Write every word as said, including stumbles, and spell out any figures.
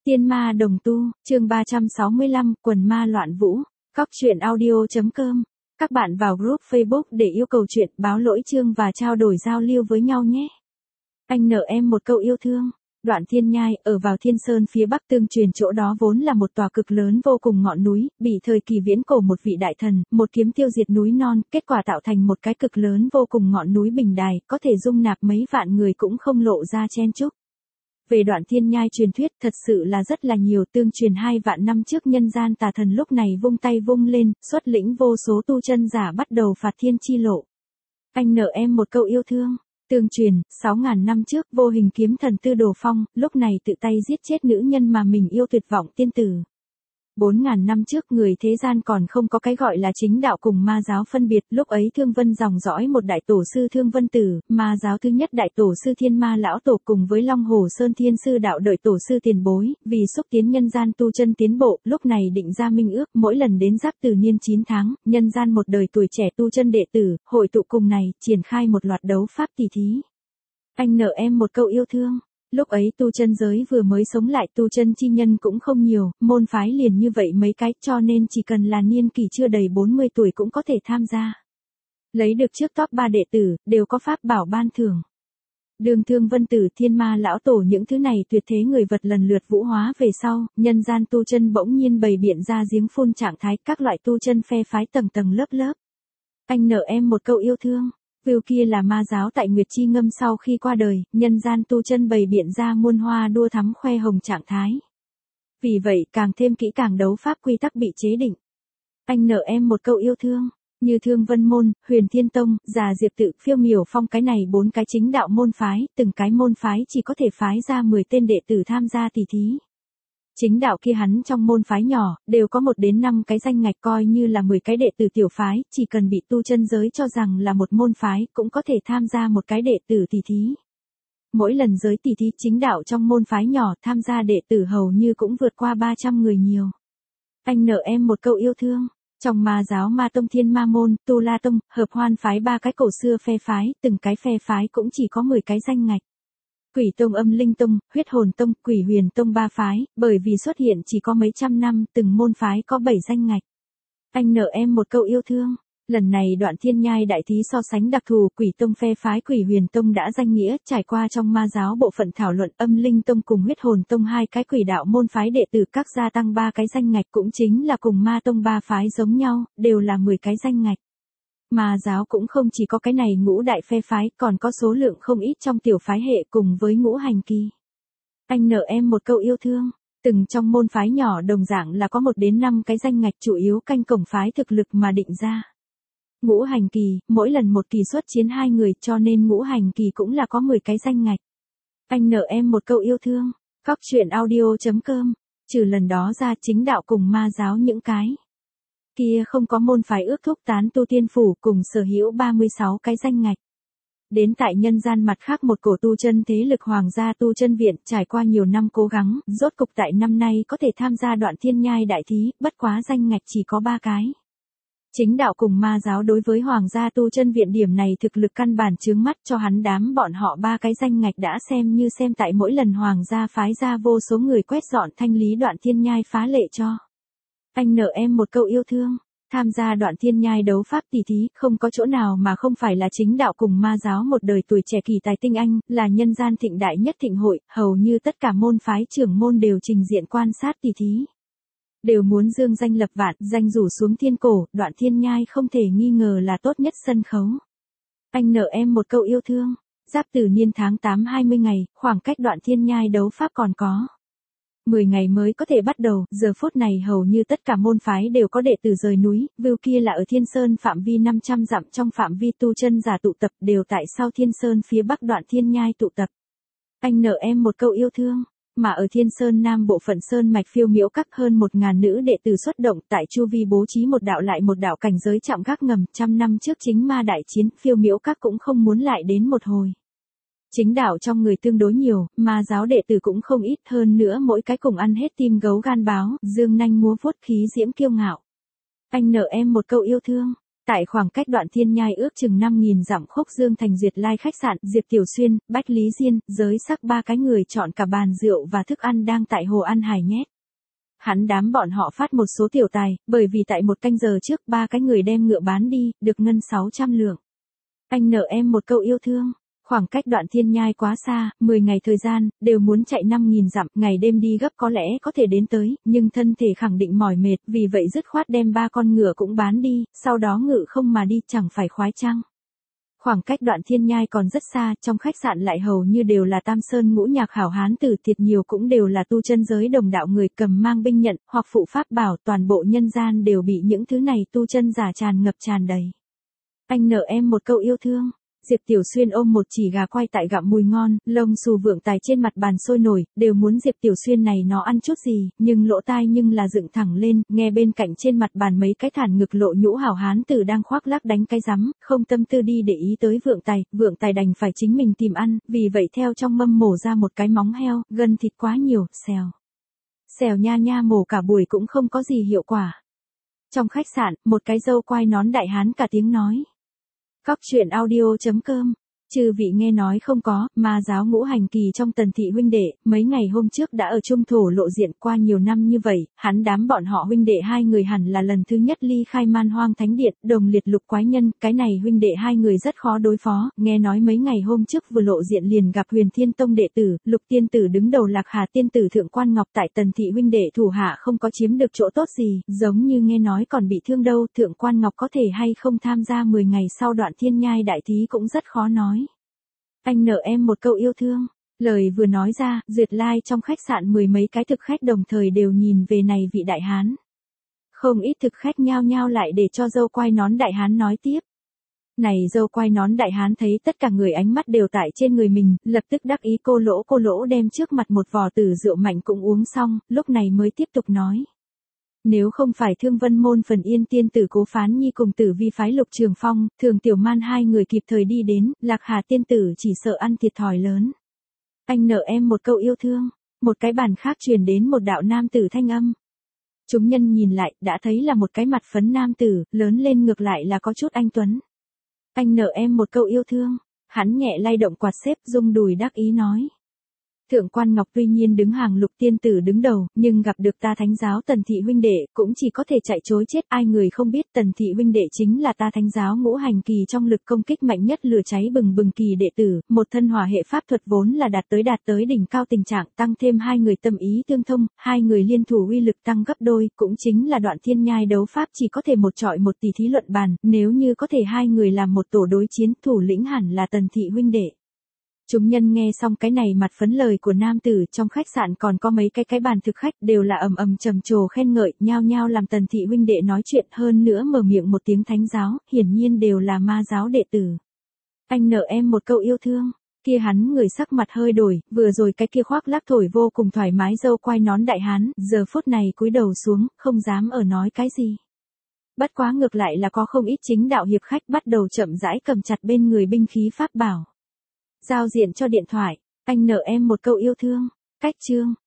Tiên ma đồng tu, chương ba trăm sáu mươi lăm, quần ma loạn vũ, cóc truyện audio.com. Các bạn vào group Facebook để yêu cầu chuyện, báo lỗi chương và trao đổi giao lưu với nhau nhé. Anh nợ em một câu yêu thương. Đoạn Thiên Nhai, ở vào Thiên Sơn phía bắc tương truyền chỗ đó vốn là một tòa cực lớn vô cùng ngọn núi, bị thời kỳ viễn cổ một vị đại thần, một kiếm tiêu diệt núi non, kết quả tạo thành một cái cực lớn vô cùng ngọn núi bình đài, có thể dung nạp mấy vạn người cũng không lộ ra chen chúc. Về Đoạn Thiên Nhai truyền thuyết thật sự là rất là nhiều, tương truyền hai vạn năm trước nhân gian tà thần lúc này vung tay vung lên, xuất lĩnh vô số tu chân giả bắt đầu phạt thiên chi lộ. Anh nợ em một câu yêu thương. Tương truyền, sáu ngàn năm trước vô hình kiếm thần Tư Đồ Phong, lúc này tự tay giết chết nữ nhân mà mình yêu tuyệt vọng tiên tử. bốn ngàn năm trước người thế gian còn không có cái gọi là chính đạo cùng ma giáo phân biệt, lúc ấy Thương Vân dòng dõi một đại tổ sư Thương Vân Tử, ma giáo thứ nhất đại tổ sư Thiên Ma Lão Tổ cùng với Long Hồ Sơn Thiên Sư đạo đợi tổ sư tiền bối, vì xúc tiến nhân gian tu chân tiến bộ, lúc này định ra minh ước, mỗi lần đến giáp từ niên chín tháng, nhân gian một đời tuổi trẻ tu chân đệ tử, hội tụ cùng này, triển khai một loạt đấu pháp tỷ thí. Anh nợ em một câu yêu thương. Lúc ấy tu chân giới vừa mới sống lại, tu chân chi nhân cũng không nhiều, môn phái liền như vậy mấy cái, cho nên chỉ cần là niên kỷ chưa đầy bốn mươi tuổi cũng có thể tham gia. Lấy được trước top ba đệ tử, đều có pháp bảo ban thưởng. Đường Thương Vân Tử, Thiên Ma Lão Tổ những thứ này tuyệt thế người vật lần lượt vũ hóa về sau, nhân gian tu chân bỗng nhiên bày biện ra giếng phun trạng thái, các loại tu chân phe phái tầng tầng lớp lớp. Anh nợ em một câu yêu thương. View kia là ma giáo tại Nguyệt Chi Ngâm sau khi qua đời, nhân gian tu chân bày biện ra muôn hoa đua thắm khoe hồng trạng thái. Vì vậy càng thêm kỹ càng đấu pháp quy tắc bị chế định. Anh nợ em một câu yêu thương. Như Thương Vân Môn, Huyền Thiên Tông, Già Diệp Tự, Phiêu Miểu Phong, cái này bốn cái chính đạo môn phái, từng cái môn phái chỉ có thể phái ra mười tên đệ tử tham gia tỷ thí. Chính đạo kia hắn trong môn phái nhỏ, đều có một đến năm cái danh ngạch, coi như là mười cái đệ tử tiểu phái, chỉ cần bị tu chân giới cho rằng là một môn phái, cũng có thể tham gia một cái đệ tử tỷ thí. Mỗi lần giới tỷ thí chính đạo trong môn phái nhỏ tham gia đệ tử hầu như cũng vượt qua ba trăm người nhiều. Anh nợ em một câu yêu thương. Trong ma giáo Ma Tông, Thiên Ma Môn, Tu La Tông, Hợp Hoan phái ba cái cổ xưa phe phái, từng cái phe phái cũng chỉ có mười cái danh ngạch. Quỷ Tông, Âm Linh Tông, Huyết Hồn Tông, Quỷ Huyền Tông ba phái, bởi vì xuất hiện chỉ có mấy trăm năm, từng môn phái có bảy danh ngạch. Anh nợ em một câu yêu thương. Lần này Đoạn Thiên Nhai đại thí so sánh đặc thù, Quỷ Tông phe phái Quỷ Huyền Tông đã danh nghĩa, trải qua trong ma giáo bộ phận thảo luận, Âm Linh Tông cùng Huyết Hồn Tông hai cái quỷ đạo môn phái đệ tử các gia tăng ba cái danh ngạch, cũng chính là cùng Ma Tông ba phái giống nhau, đều là mười cái danh ngạch. Ma giáo cũng không chỉ có cái này ngũ đại phe phái, còn có số lượng không ít trong tiểu phái hệ cùng với ngũ hành kỳ. Anh nợ em một câu yêu thương. Từng trong môn phái nhỏ đồng dạng là có một đến năm cái danh ngạch, chủ yếu canh cổng phái thực lực mà định ra. Ngũ hành kỳ, mỗi lần một kỳ xuất chiến hai người, cho nên ngũ hành kỳ cũng là có mười cái danh ngạch. Anh nợ em một câu yêu thương. Cóc truyện audio.com. Trừ lần đó ra, chính đạo cùng ma giáo những cái kia không có môn phái ước thúc tán tu tiên phủ cùng sở hữu ba mươi sáu cái danh ngạch. Đến tại nhân gian mặt khác một cổ tu chân thế lực Hoàng gia Tu Chân Viện, trải qua nhiều năm cố gắng, rốt cục tại năm nay có thể tham gia Đoạn Thiên Nhai đại thí, bất quá danh ngạch chỉ có ba cái. Chính đạo cùng ma giáo đối với Hoàng gia Tu Chân Viện điểm này thực lực căn bản chướng mắt, cho hắn đám bọn họ ba cái danh ngạch đã xem như xem tại mỗi lần Hoàng gia phái ra vô số người quét dọn thanh lý Đoạn Thiên Nhai phá lệ cho. Anh nợ em một câu yêu thương. Tham gia Đoạn Thiên Nhai đấu pháp tỷ thí, không có chỗ nào mà không phải là chính đạo cùng ma giáo một đời tuổi trẻ kỳ tài tinh anh, là nhân gian thịnh đại nhất thịnh hội, hầu như tất cả môn phái trưởng môn đều trình diện quan sát tỷ thí. Đều muốn dương danh lập vạn, danh rủ xuống thiên cổ, Đoạn Thiên Nhai không thể nghi ngờ là tốt nhất sân khấu. Anh nợ em một câu yêu thương. Giáp từ niên tháng tám hai mươi ngày, khoảng cách Đoạn Thiên Nhai đấu pháp còn có mười ngày mới có thể bắt đầu, giờ phút này hầu như tất cả môn phái đều có đệ tử rời núi, view kia là ở Thiên Sơn phạm vi năm trăm dặm trong phạm vi tu chân giả tụ tập, đều tại sau Thiên Sơn phía bắc Đoạn Thiên Nhai tụ tập. Anh nợ em một câu yêu thương. Mà ở Thiên Sơn Nam bộ phận Sơn mạch Phiêu Miễu Các, hơn một ngàn nữ đệ tử xuất động, tại chu vi bố trí một đạo lại một đạo cảnh giới chạm gác ngầm, trăm năm trước chính ma đại chiến, Phiêu Miễu Các cũng không muốn lại đến một hồi. Chính đạo trong người tương đối nhiều, ma giáo đệ tử cũng không ít, hơn nữa mỗi cái cùng ăn hết tim gấu gan báo, dương nanh múa vuốt khí diễm kiêu ngạo. Anh nợ em một câu yêu thương. Tại khoảng cách Đoạn Thiên Nhai ước chừng năm nghìn dặm Khúc Dương thành Duyệt Lai khách sạn, Diệp Tiểu Xuyên, Bách Lý Diên, giới sắc ba cái người chọn cả bàn rượu và thức ăn đang tại hồ ăn hải nhét. Hắn đám bọn họ phát một số tiểu tài, bởi vì tại một canh giờ trước ba cái người đem ngựa bán đi, được ngân sáu trăm lượng. Anh nợ em một câu yêu thương. Khoảng cách Đoạn Thiên Nhai quá xa, mười ngày thời gian, đều muốn chạy năm nghìn dặm, ngày đêm đi gấp có lẽ có thể đến tới, nhưng thân thể khẳng định mỏi mệt, vì vậy dứt khoát đem ba con ngựa cũng bán đi, sau đó ngự không mà đi, chẳng phải khoái chăng. Khoảng cách Đoạn Thiên Nhai còn rất xa, trong khách sạn lại hầu như đều là Tam Sơn ngũ nhạc hảo hán tử, thiệt nhiều cũng đều là tu chân giới đồng đạo người cầm mang binh nhận, hoặc phụ pháp bảo, toàn bộ nhân gian đều bị những thứ này tu chân giả tràn ngập tràn đầy. Anh nợ em một câu yêu thương. Diệp Tiểu Xuyên ôm một chỉ gà quay tại gặm mùi ngon, lông xù vượng tài trên mặt bàn sôi nổi, đều muốn Diệp Tiểu Xuyên này nó ăn chút gì, nhưng lỗ tai nhưng là dựng thẳng lên, nghe bên cạnh trên mặt bàn mấy cái thản ngực lộ nhũ hảo hán tử đang khoác lác đánh cái rắm, không tâm tư đi để ý tới vượng tài, vượng tài đành phải chính mình tìm ăn, vì vậy theo trong mâm mổ ra một cái móng heo, gân thịt quá nhiều, xèo. Xèo nha nha mổ cả buổi cũng không có gì hiệu quả. Trong khách sạn, một cái dâu quai nón đại hán cả tiếng nói. Cóc truyện audio chấm com. Chư vị nghe nói không có, ma giáo ngũ hành kỳ trong Tần thị huynh đệ, mấy ngày hôm trước đã ở trung thổ lộ diện, qua nhiều năm như vậy, hắn đám bọn họ huynh đệ hai người hẳn là lần thứ nhất ly khai Man Hoang Thánh Điện, đồng liệt lục quái nhân, cái này huynh đệ hai người rất khó đối phó, nghe nói mấy ngày hôm trước vừa lộ diện liền gặp Huyền Thiên Tông đệ tử, Lục tiên tử đứng đầu Lạc Hà tiên tử Thượng Quan Ngọc tại Tần thị huynh đệ thủ hạ không có chiếm được chỗ tốt gì, giống như nghe nói còn bị thương đâu, Thượng Quan Ngọc có thể hay không tham gia mười ngày sau Đoạn Thiên Nhai đại thí cũng rất khó nói. Anh nợ em một câu yêu thương. Lời vừa nói ra, Duyệt Lai trong khách sạn mười mấy cái thực khách đồng thời đều nhìn về này vị đại hán. Không ít thực khách nhao nhao lại để cho dâu quai nón đại hán nói tiếp. Này dâu quai nón đại hán thấy tất cả người ánh mắt đều tại trên người mình, lập tức đắc ý cô lỗ cô lỗ đem trước mặt một vò tử rượu mạnh cũng uống xong, lúc này mới tiếp tục nói. Nếu không phải Thương Vân môn phần Yên tiên tử Cố Phán Nhi cùng tử vi phái Lục Trường Phong, Thường Tiểu Man hai người kịp thời đi đến, Lạc Hà tiên tử chỉ sợ ăn thiệt thòi lớn. Anh nợ em một câu yêu thương. Một cái bàn khác truyền đến một đạo nam tử thanh âm. Chúng nhân nhìn lại, đã thấy là một cái mặt phấn nam tử, lớn lên ngược lại là có chút anh tuấn. Anh nợ em một câu yêu thương. Hắn nhẹ lay động quạt xếp, rung đùi đắc ý nói. Thượng Quan Ngọc tuy nhiên đứng hàng Lục tiên tử đứng đầu, nhưng gặp được ta thánh giáo Tần thị huynh đệ, cũng chỉ có thể chạy chối chết, ai người không biết Tần thị huynh đệ chính là ta thánh giáo ngũ hành kỳ trong lực công kích mạnh nhất lửa cháy bừng bừng kỳ đệ tử, một thân hỏa hệ pháp thuật vốn là đạt tới đạt tới đỉnh cao tình trạng, tăng thêm hai người tâm ý tương thông, hai người liên thủ uy lực tăng gấp đôi, cũng chính là Đoạn Thiên Nhai đấu pháp chỉ có thể một trọi một tỷ thí luận bàn, nếu như có thể hai người làm một tổ đối chiến, thủ lĩnh hẳn là Tần thị huynh đệ. Chúng nhân nghe xong cái này mặt phấn lời của nam tử, trong khách sạn còn có mấy cái cái bàn thực khách đều là ầm ầm trầm trồ khen ngợi, nhao nhao làm Tần thị huynh đệ nói chuyện, hơn nữa mở miệng một tiếng thánh giáo, hiển nhiên đều là ma giáo đệ tử. Anh nợ em một câu yêu thương. Kia hắn người sắc mặt hơi đổi, vừa rồi cái kia khoác lác thổi vô cùng thoải mái dâu quai nón đại hán, giờ phút này cúi đầu xuống, không dám ở nói cái gì. Bất quá ngược lại là có không ít chính đạo hiệp khách bắt đầu chậm rãi cầm chặt bên người binh khí pháp bảo. Giao diện cho điện thoại, anh nợ em một câu yêu thương. Cách chương.